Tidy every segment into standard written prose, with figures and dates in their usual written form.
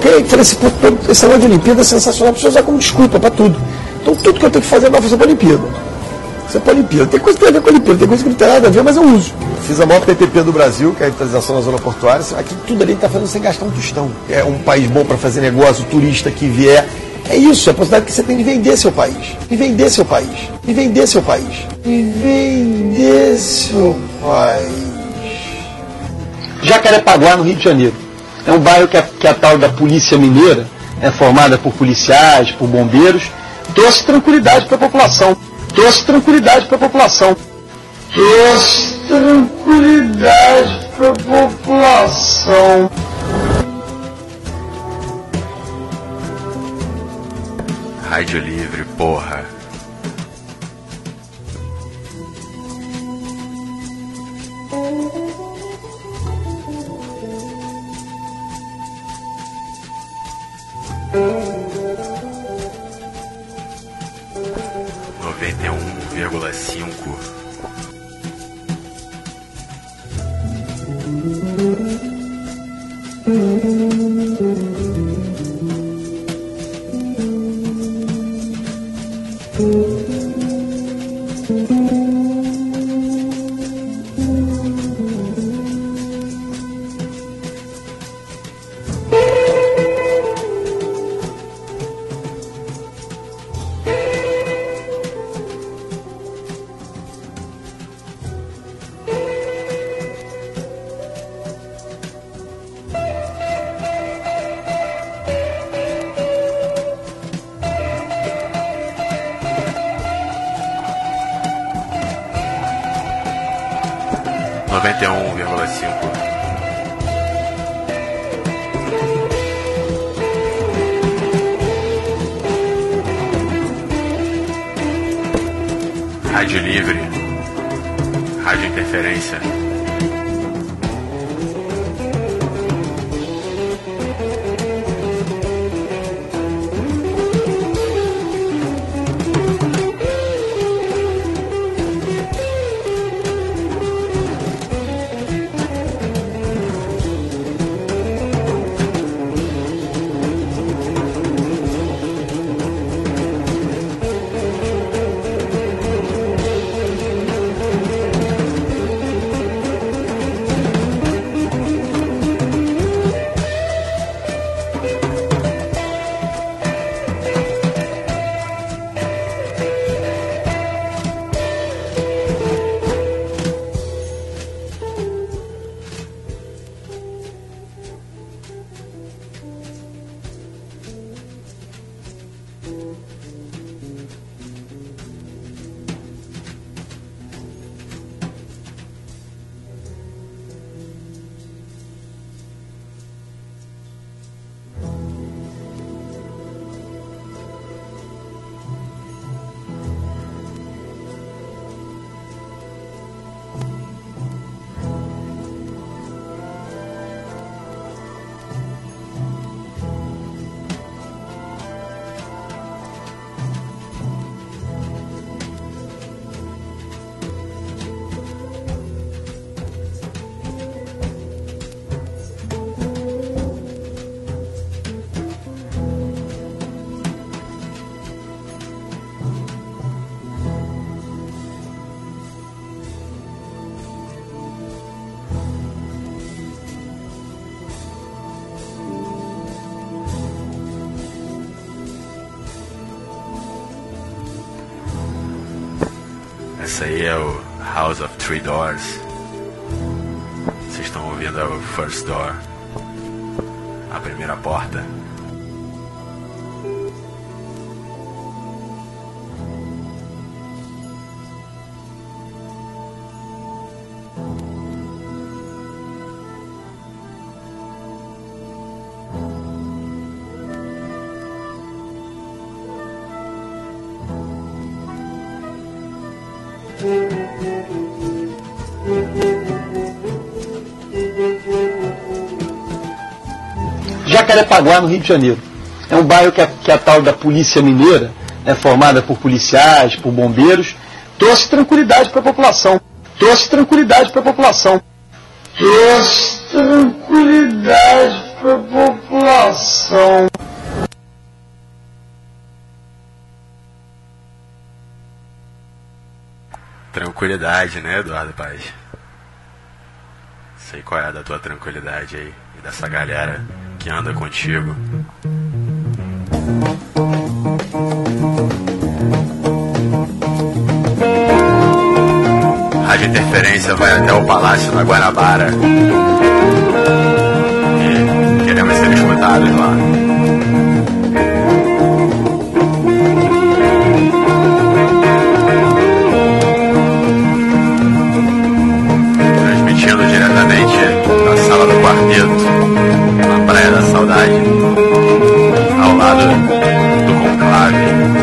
ok? Falei assim, pô, esse negócio de Olimpíada é sensacional, preciso usar como desculpa para tudo. Então tudo que eu tenho que fazer é fazer para a Olimpíada. Isso é para a Olimpíada. Tem coisa que tem a ver com a Olimpíada, tem coisa que não tem nada a ver, mas eu uso. Fiz a maior PPP do Brasil, que é a revitalização da zona portuária. Aqui tudo ali está fazendo sem gastar um tostão. É um país bom para fazer negócio, turista que vier. É isso, é a possibilidade que você tem de vender seu país. E vender seu país. E vender seu país. E vender seu país. Jacarepaguá, no Rio de Janeiro. É um bairro que a tal da Polícia Mineira é formada por policiais, por bombeiros. Trouxe tranquilidade para a população. Trouxe tranquilidade para a população. Trouxe tranquilidade para a população. Rádio Livre, porra. Noventa e 1,5. Noventa e 1,5. Rádio Livre, Rádio Interferência. Essa aí é o House of Three Doors. Vocês estão ouvindo o First Door, a primeira porta. Jacarepaguá, no Rio de Janeiro. É um bairro que a tal da Polícia Mineira é formada por policiais, por bombeiros. Trouxe tranquilidade para a população. Trouxe tranquilidade para a população. Trouxe tranquilidade para a população. Tranquilidade, né, Eduardo Paz? Sei qual é a da tua tranquilidade aí, e dessa galera que anda contigo. Rádio Interferência vai até o Palácio da Guanabara e queremos ser escutados lá. Transmitindo diretamente da Sala do Quarteto, na Praia da Saudade, ao lado do Conclave.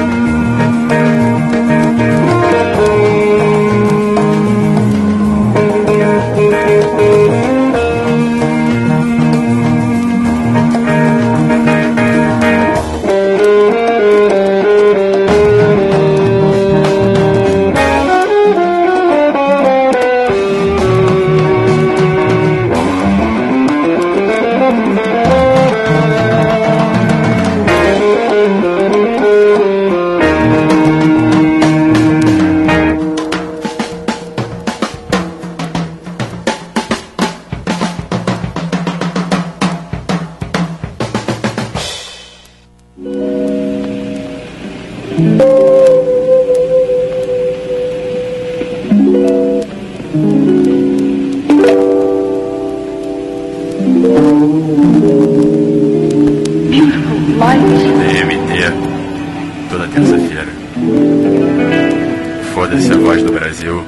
DMT, toda terça-feira. Foda-se a voz do Brasil.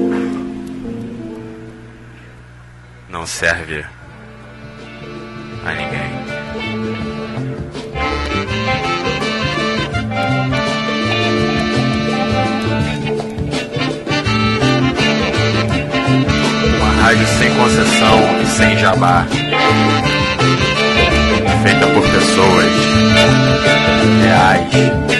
Não serve a ninguém. Uma rádio sem concessão e sem jabá, feita por pessoas reais.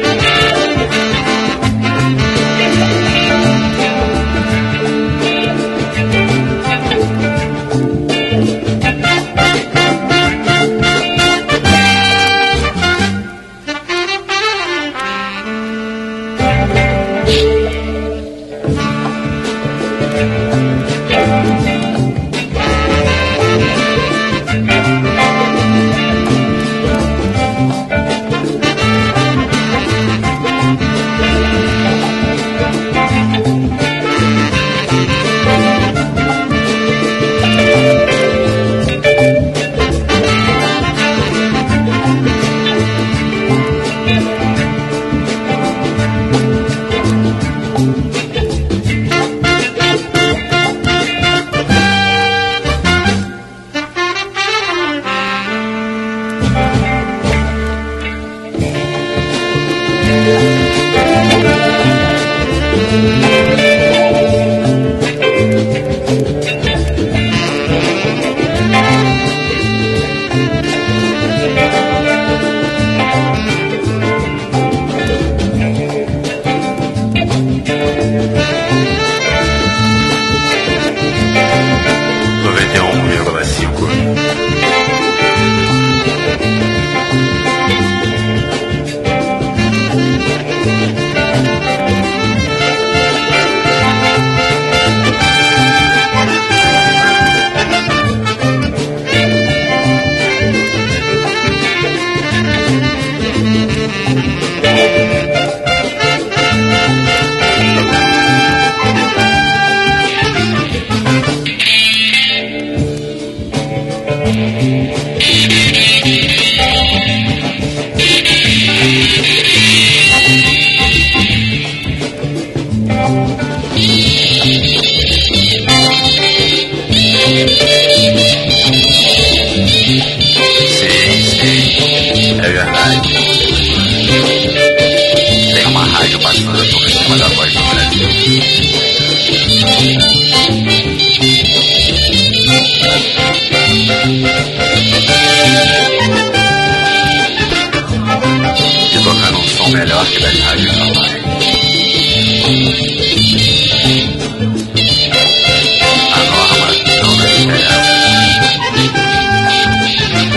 Melhor que das rádios normais. A norma não nos interessa.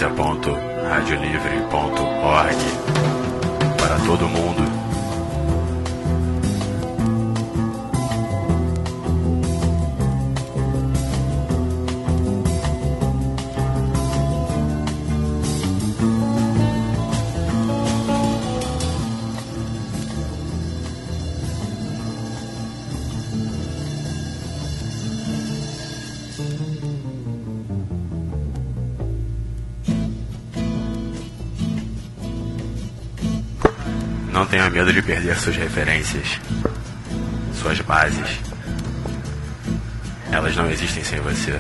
Resistência.radiolivre.org para todo mundo. Não tenha medo de perder suas referências, suas bases. Elas não existem sem você.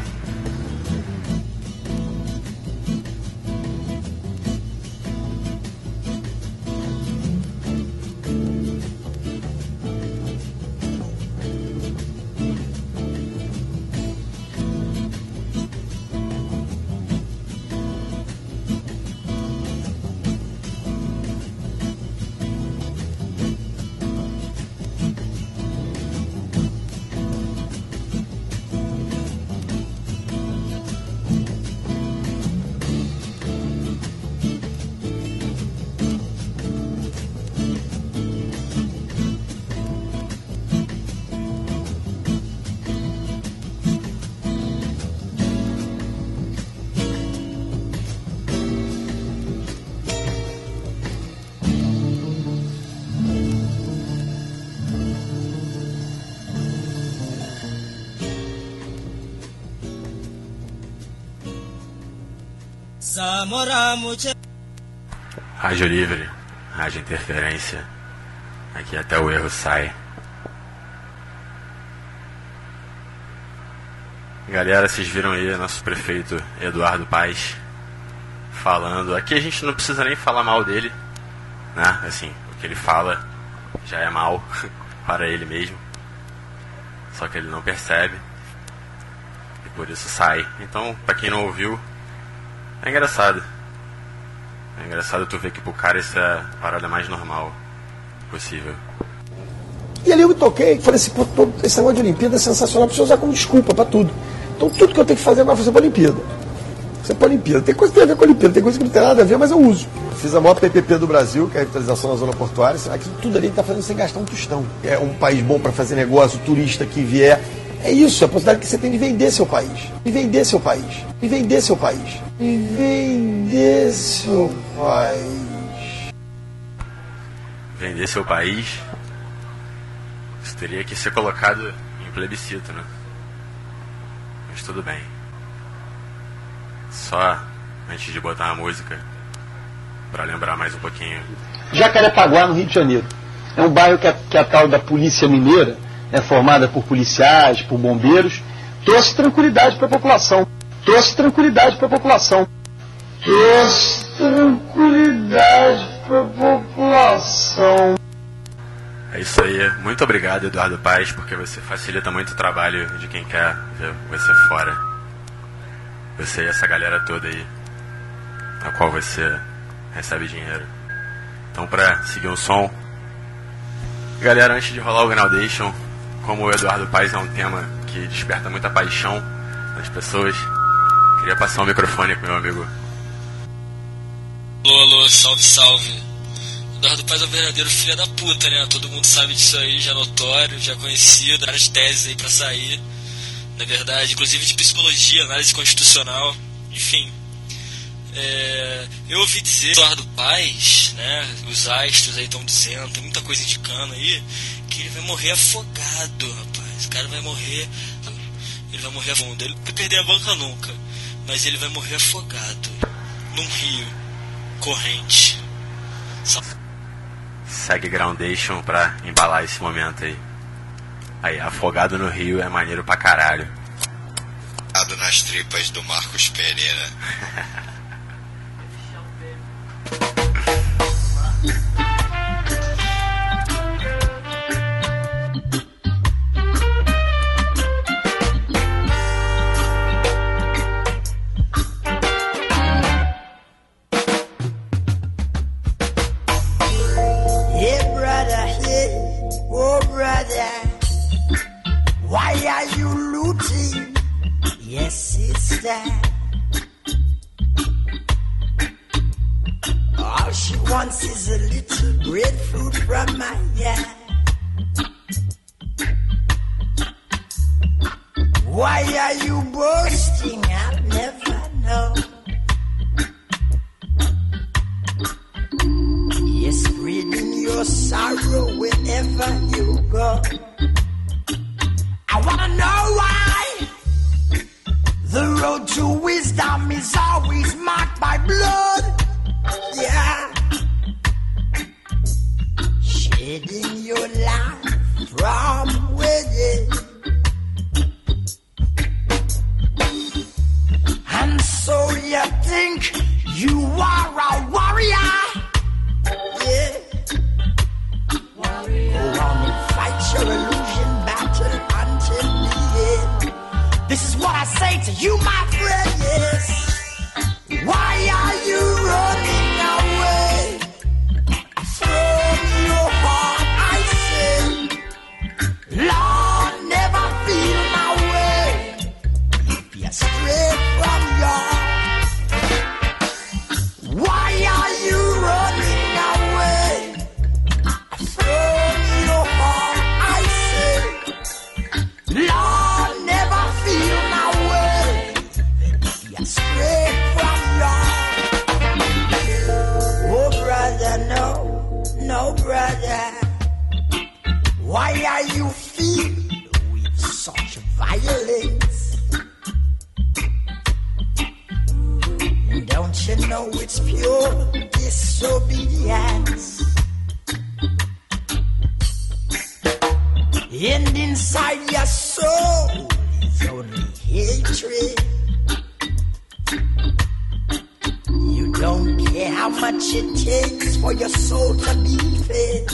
Rádio Livre, Rádio Interferência. Aqui até o erro sai. Galera, vocês viram aí nosso prefeito Eduardo Paes falando. Aqui a gente não precisa nem falar mal dele, né? Assim, o que ele fala já é mal para ele mesmo. Só que ele não percebe e por isso sai. Então, pra quem não ouviu, é engraçado. É engraçado tu ver que pro cara essa é a parada mais normal possível. E ali eu me toquei, falei assim, pô, esse negócio de Olimpíada é sensacional, preciso usar como desculpa pra tudo. Então tudo que eu tenho que fazer agora é fazer pra Olimpíada. Fazer pra Olimpíada. Tem coisa que tem a ver com a Olimpíada, tem coisa que não tem nada a ver, mas eu uso. Fiz a maior PPP do Brasil, que é a revitalização da zona portuária. Aquilo tudo ali tá fazendo sem gastar um tostão. É um país bom pra fazer negócio, turista que vier. É isso, é a possibilidade que você tem de vender seu país. De vender seu país. De vender seu país. De vender seu país. Vender seu país? Isso teria que ser colocado em plebiscito, né? Mas tudo bem. Só antes de botar a música, pra lembrar mais um pouquinho. Jacarepaguá, no Rio de Janeiro. É um bairro que a tal da Polícia Mineira é formada por policiais, por bombeiros. Trouxe tranquilidade para a população. Trouxe tranquilidade para a população. Trouxe tranquilidade para a população. É isso aí. Muito obrigado, Eduardo Paes, porque você facilita muito o trabalho de quem quer ver você fora. Você e essa galera toda aí, a qual você recebe dinheiro. Então, pra seguir o som, galera, antes de rolar o Groundation, como o Eduardo Paes é um tema que desperta muita paixão nas pessoas, queria passar o microfone pro meu amigo. Alô, salve, salve. Eduardo Paes é um verdadeiro filho da puta, né? Todo mundo sabe disso aí, já notório, já conhecido, várias teses aí pra sair, na verdade, inclusive de psicologia, análise constitucional, enfim. Eu ouvi dizer, Eduardo Paes, né, os astros aí estão dizendo, tem muita coisa indicando aí, que ele vai morrer afogado, rapaz. O cara vai morrer, ele vai morrer afogado. Ele não vai perder a banca nunca, mas ele vai morrer afogado num rio corrente. Segue Groundation pra embalar esse momento aí. Aí, afogado no rio é maneiro pra caralho. Afogado nas tripas do Marcos Pereira. Why are you looting? Yes, sister. All she wants is a little breadfruit from my hand. Why are you boasting? I'll never know. You're spreading your sorrow wherever you go. I wanna know why the road to wisdom is always marked by blood. Yeah. Shedding your life from within. And so you think you are a warrior? Yeah. Warrior. Go on and fight your illusion battle until the end. This is what I say to you, my friend, yes. Why are you running away from your heart, I say? Lord, never feel my way if you're straight from your. Why are you running away from your heart, I say? Lord, never feel my way if you're straight from your. Oh brother, no brother. Why are you filled with such violence? Don't you know it's pure disobedience? And inside your soul is only hatred. You don't care how much it takes for your soul to be fed.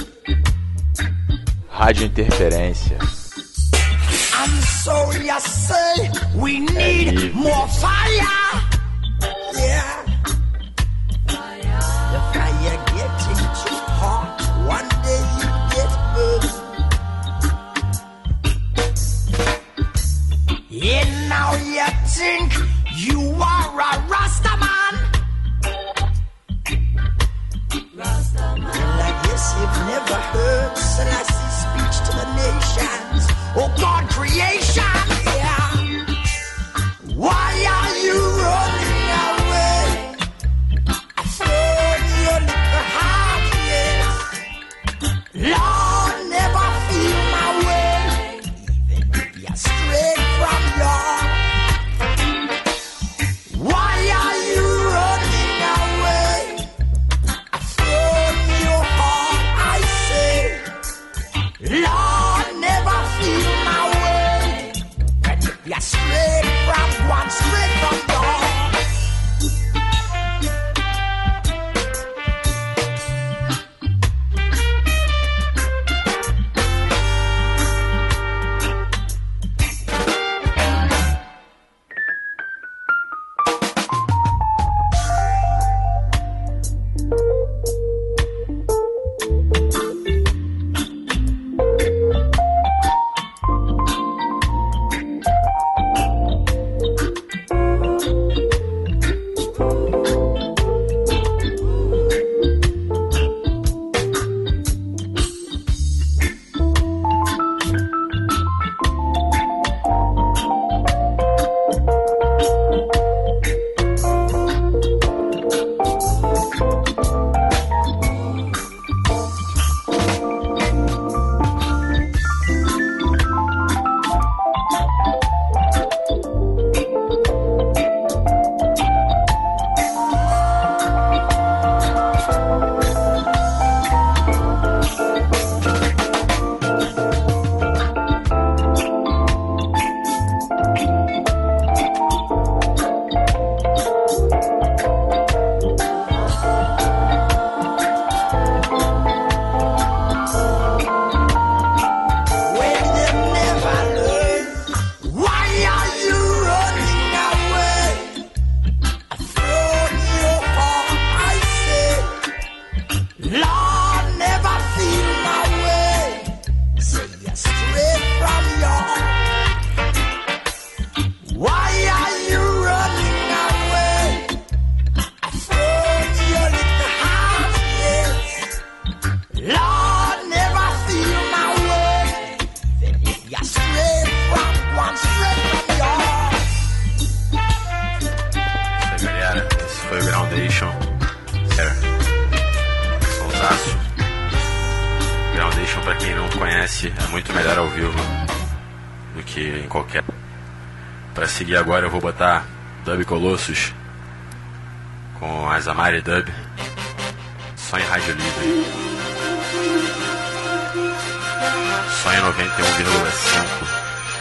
Rádio Interferência. And so you say we need more fire. Yeah. The fire getting too hot. One day you get burned. And now you think you are a Rastaman. Well, I guess you've never heard Selassie's speech to the nations. Oh God, creation, yeah. Why are you running away from your little heart, yes? Lord, never feel my way, even if you're straight from your. Why are you running away from your heart, I say? Lord, never feel my way, conhece, é muito melhor ao vivo do que em qualquer. Para seguir agora eu vou botar Dub Colossus com Azamari Dub, só em rádio livre, só em 91,5.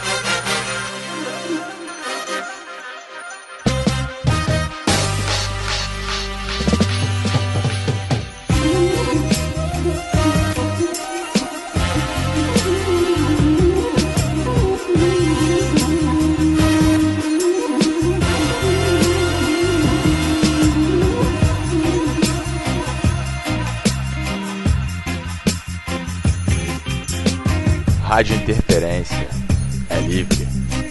Rádio Interferência é livre.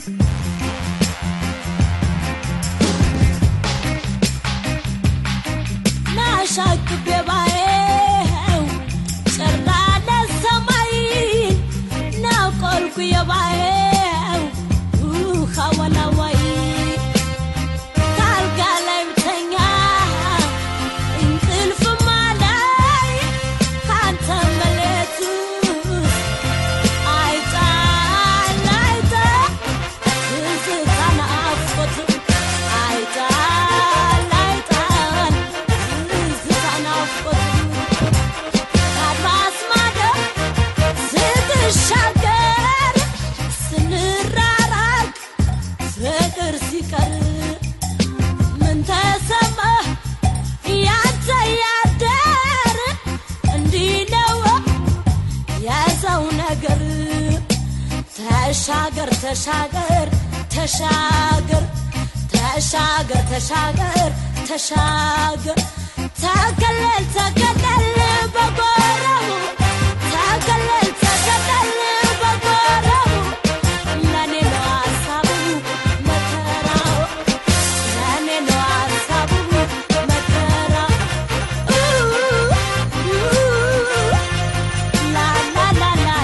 ተሻገር ተሻገር ተሻገር ተሻገር ተሻገር ተሻገር ተከለል ተከለል በጎራው ተከለል ተከለል በጎራው ለኔ ነው ሀሳቡ መከራው ለኔ ነው ሀሳቡ መከራው ላ ላ ላ ላ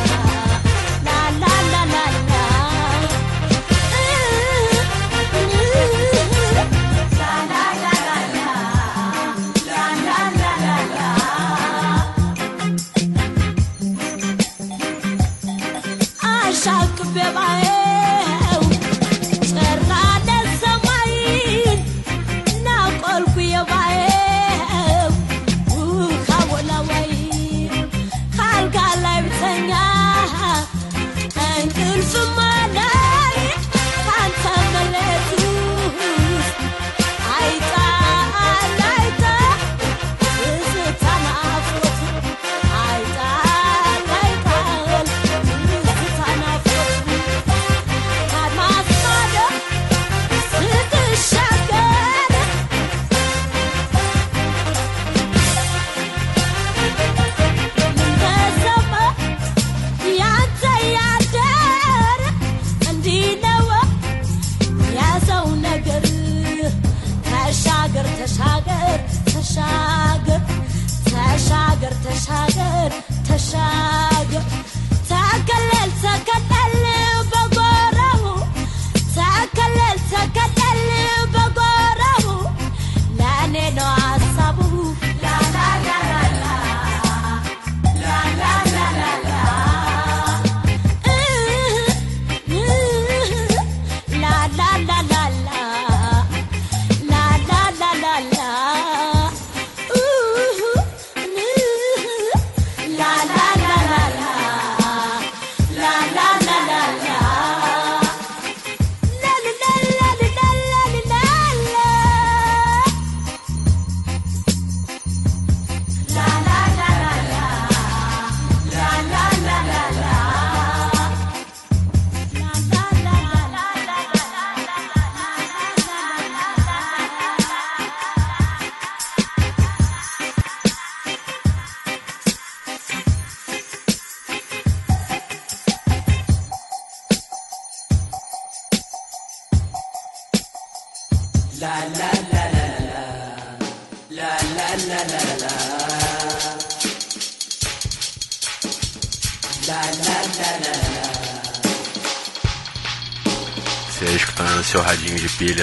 Você escutando no seu radinho de pilha,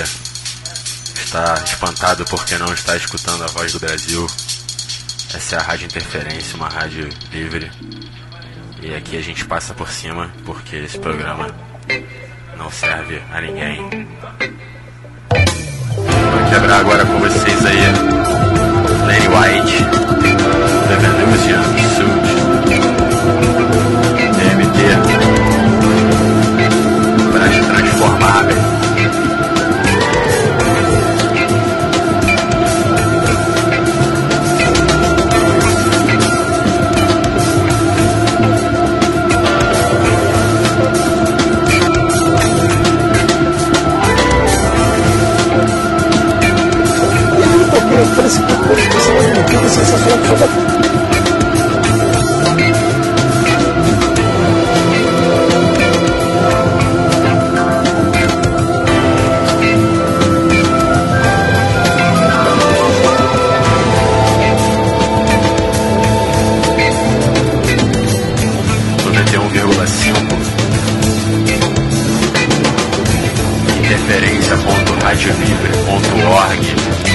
está espantado porque não está escutando a voz do Brasil. Essa é a Rádio Interferência, uma rádio livre, E aqui a gente passa por cima, porque esse programa não serve a ninguém. Vou quebrar agora com vocês aí Lenny White, The Venusian Suit, DMT, Traje Transformável. Parece que essa voz de Olimpíada é sensacional. Interferência.radiolivre.org.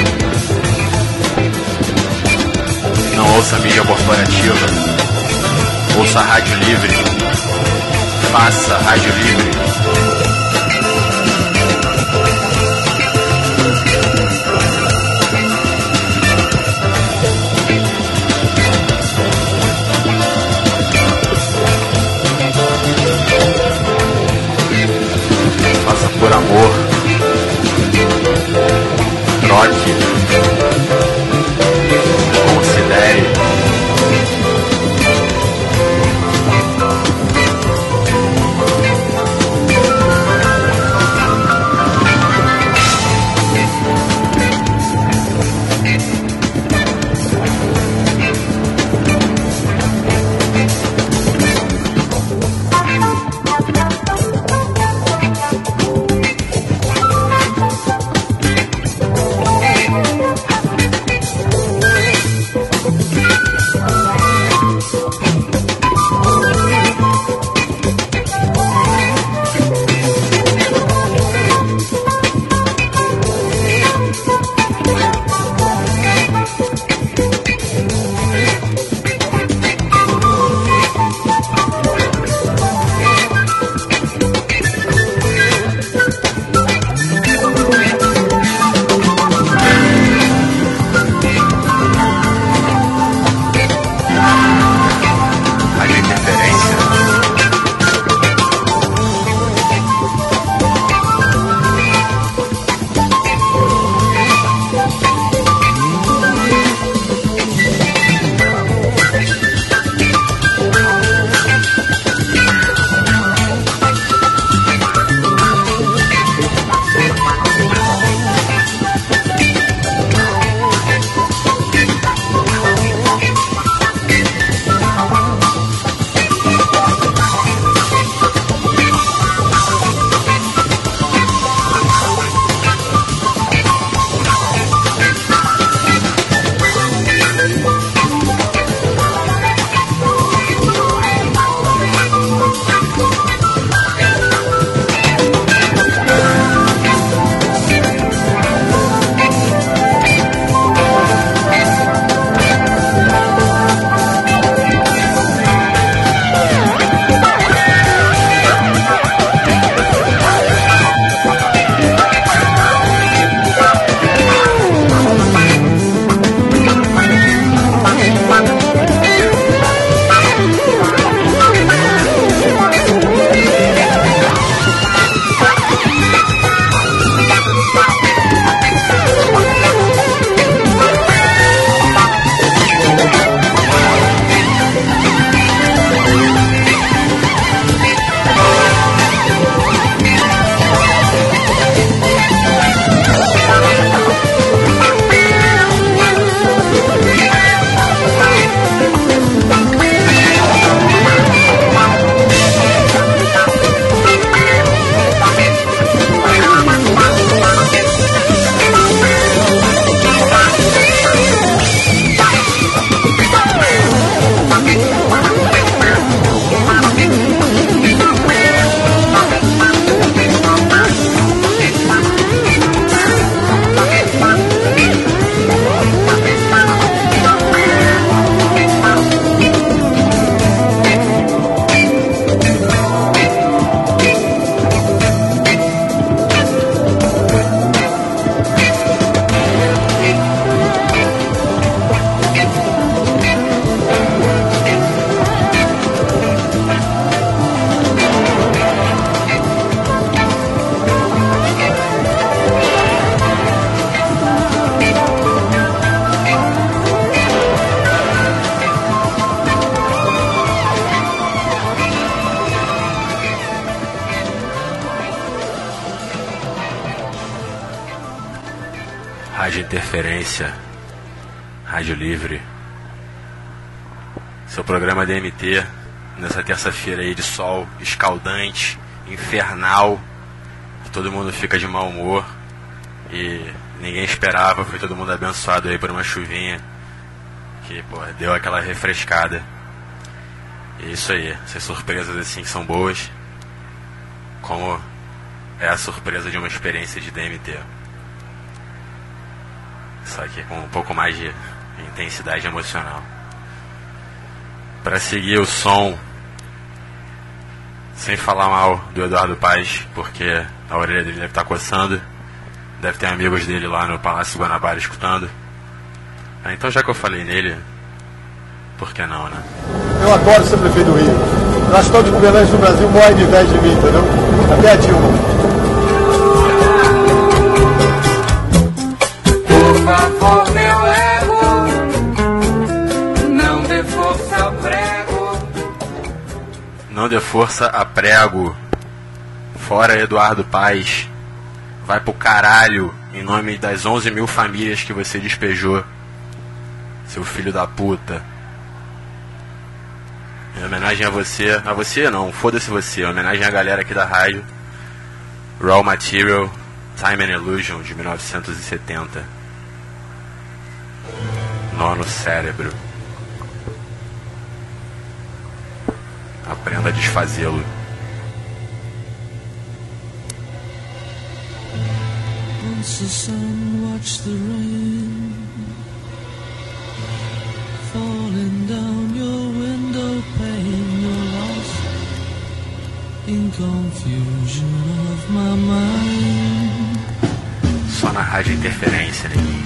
Não ouça a mídia corporativa, ouça a Rádio Livre, faça Rádio Livre. Faça por amor, troque, considere. Interferência, Rádio Livre, seu programa DMT, nessa terça-feira aí de sol escaldante, infernal, que todo mundo fica de mau humor e ninguém esperava, foi todo mundo abençoado aí por uma chuvinha que, pô, deu aquela refrescada. E isso aí, essas surpresas assim que são boas, como é a surpresa de uma experiência de DMT. Só que com um pouco mais de intensidade emocional. Para seguir o som, sem falar mal do Eduardo Paes, porque a orelha dele deve estar coçando, deve ter amigos dele lá no Palácio Guanabara escutando. Então já que eu falei nele, por que não, né? Eu adoro ser prefeito do Rio. Eu acho que todos os governantes do Brasil morrem de inveja de mim, entendeu? Até a Dilma. Por favor, meu ego, não dê força ao prego. Não dê força a prego. Fora Eduardo Paes. Vai pro caralho em nome das 11 mil famílias que você despejou. Seu filho da puta. Em homenagem a você não, foda-se você, em homenagem à galera aqui da rádio. Raw Material, Time and Illusion, de 1970. Nó no cérebro. Aprenda a desfazê-lo. Once the sun, watch the rain falling down your window pane. You're lost in confusion of my mind. Só na Rádio Interferência, né?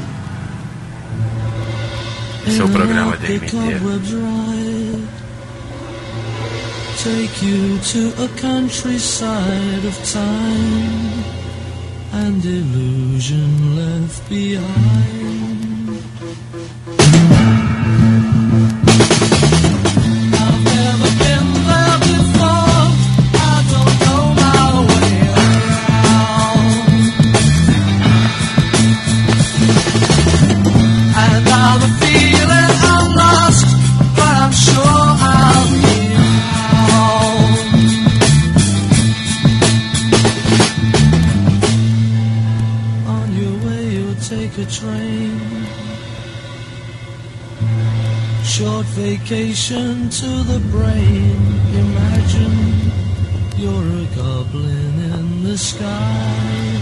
Seu programa DMT. Take you to a countryside of time and illusion left behind. I've never been there before, I don't know my way around, and now the feeling I'm lost, but I'm sure I'll be take a train, short vacation to the brain. Imagine you're a goblin in the sky,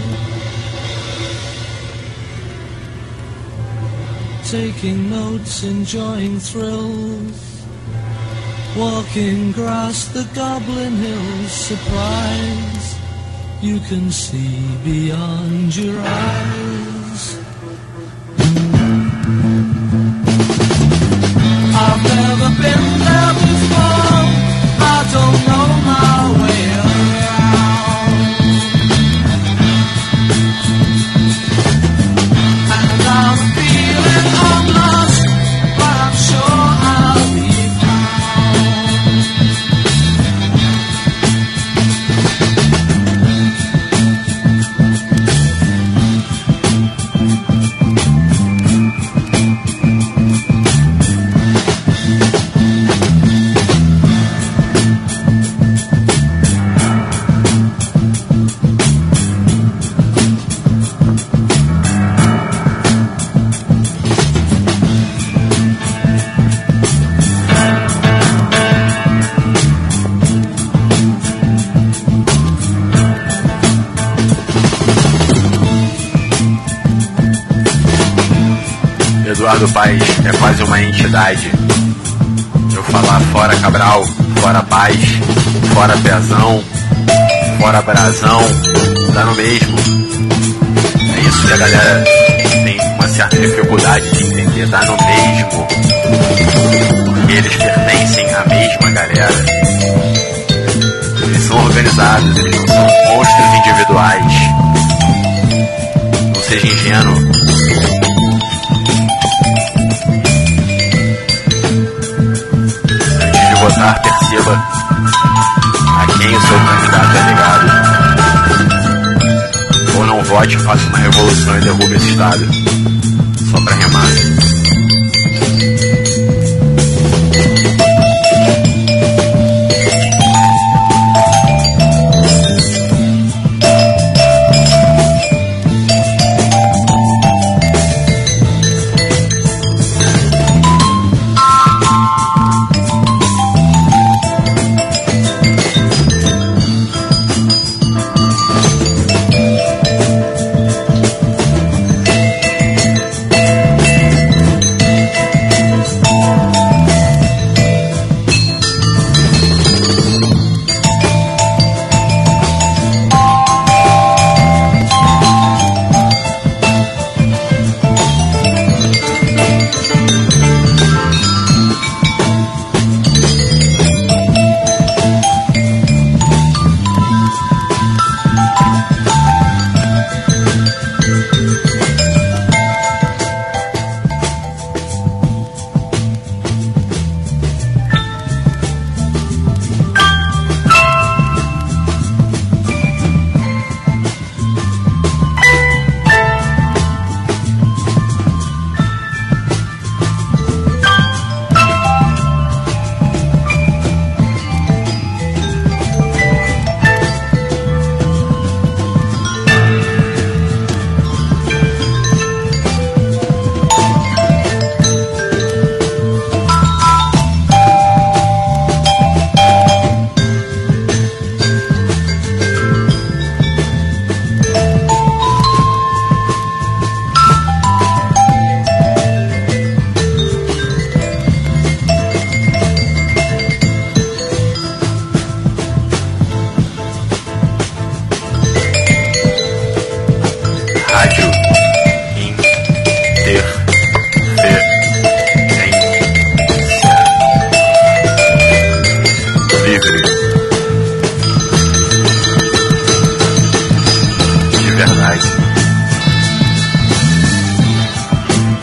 taking notes, enjoying thrills, walking across the Goblin Hills. Surprise, you can see beyond your eyes. I've never been there before, I don't know my way around, and I'm feeling I'm lost, but I'm sure I'll be Eduardo Paes é quase uma entidade. Eu falar fora Cabral, fora Paz, fora Pezão, fora Brasão, dá no mesmo. É isso que a galera tem uma certa dificuldade de entender, dá no mesmo. Porque eles pertencem à mesma galera. Eles são organizados, eles não são monstros individuais. Não seja ingênuo. Votar, perceba a quem o seu candidato é ligado. Ou não vote, faça uma revolução e derrube esse Estado. Só pra remar.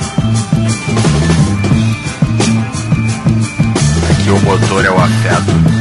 O motor é o afeto.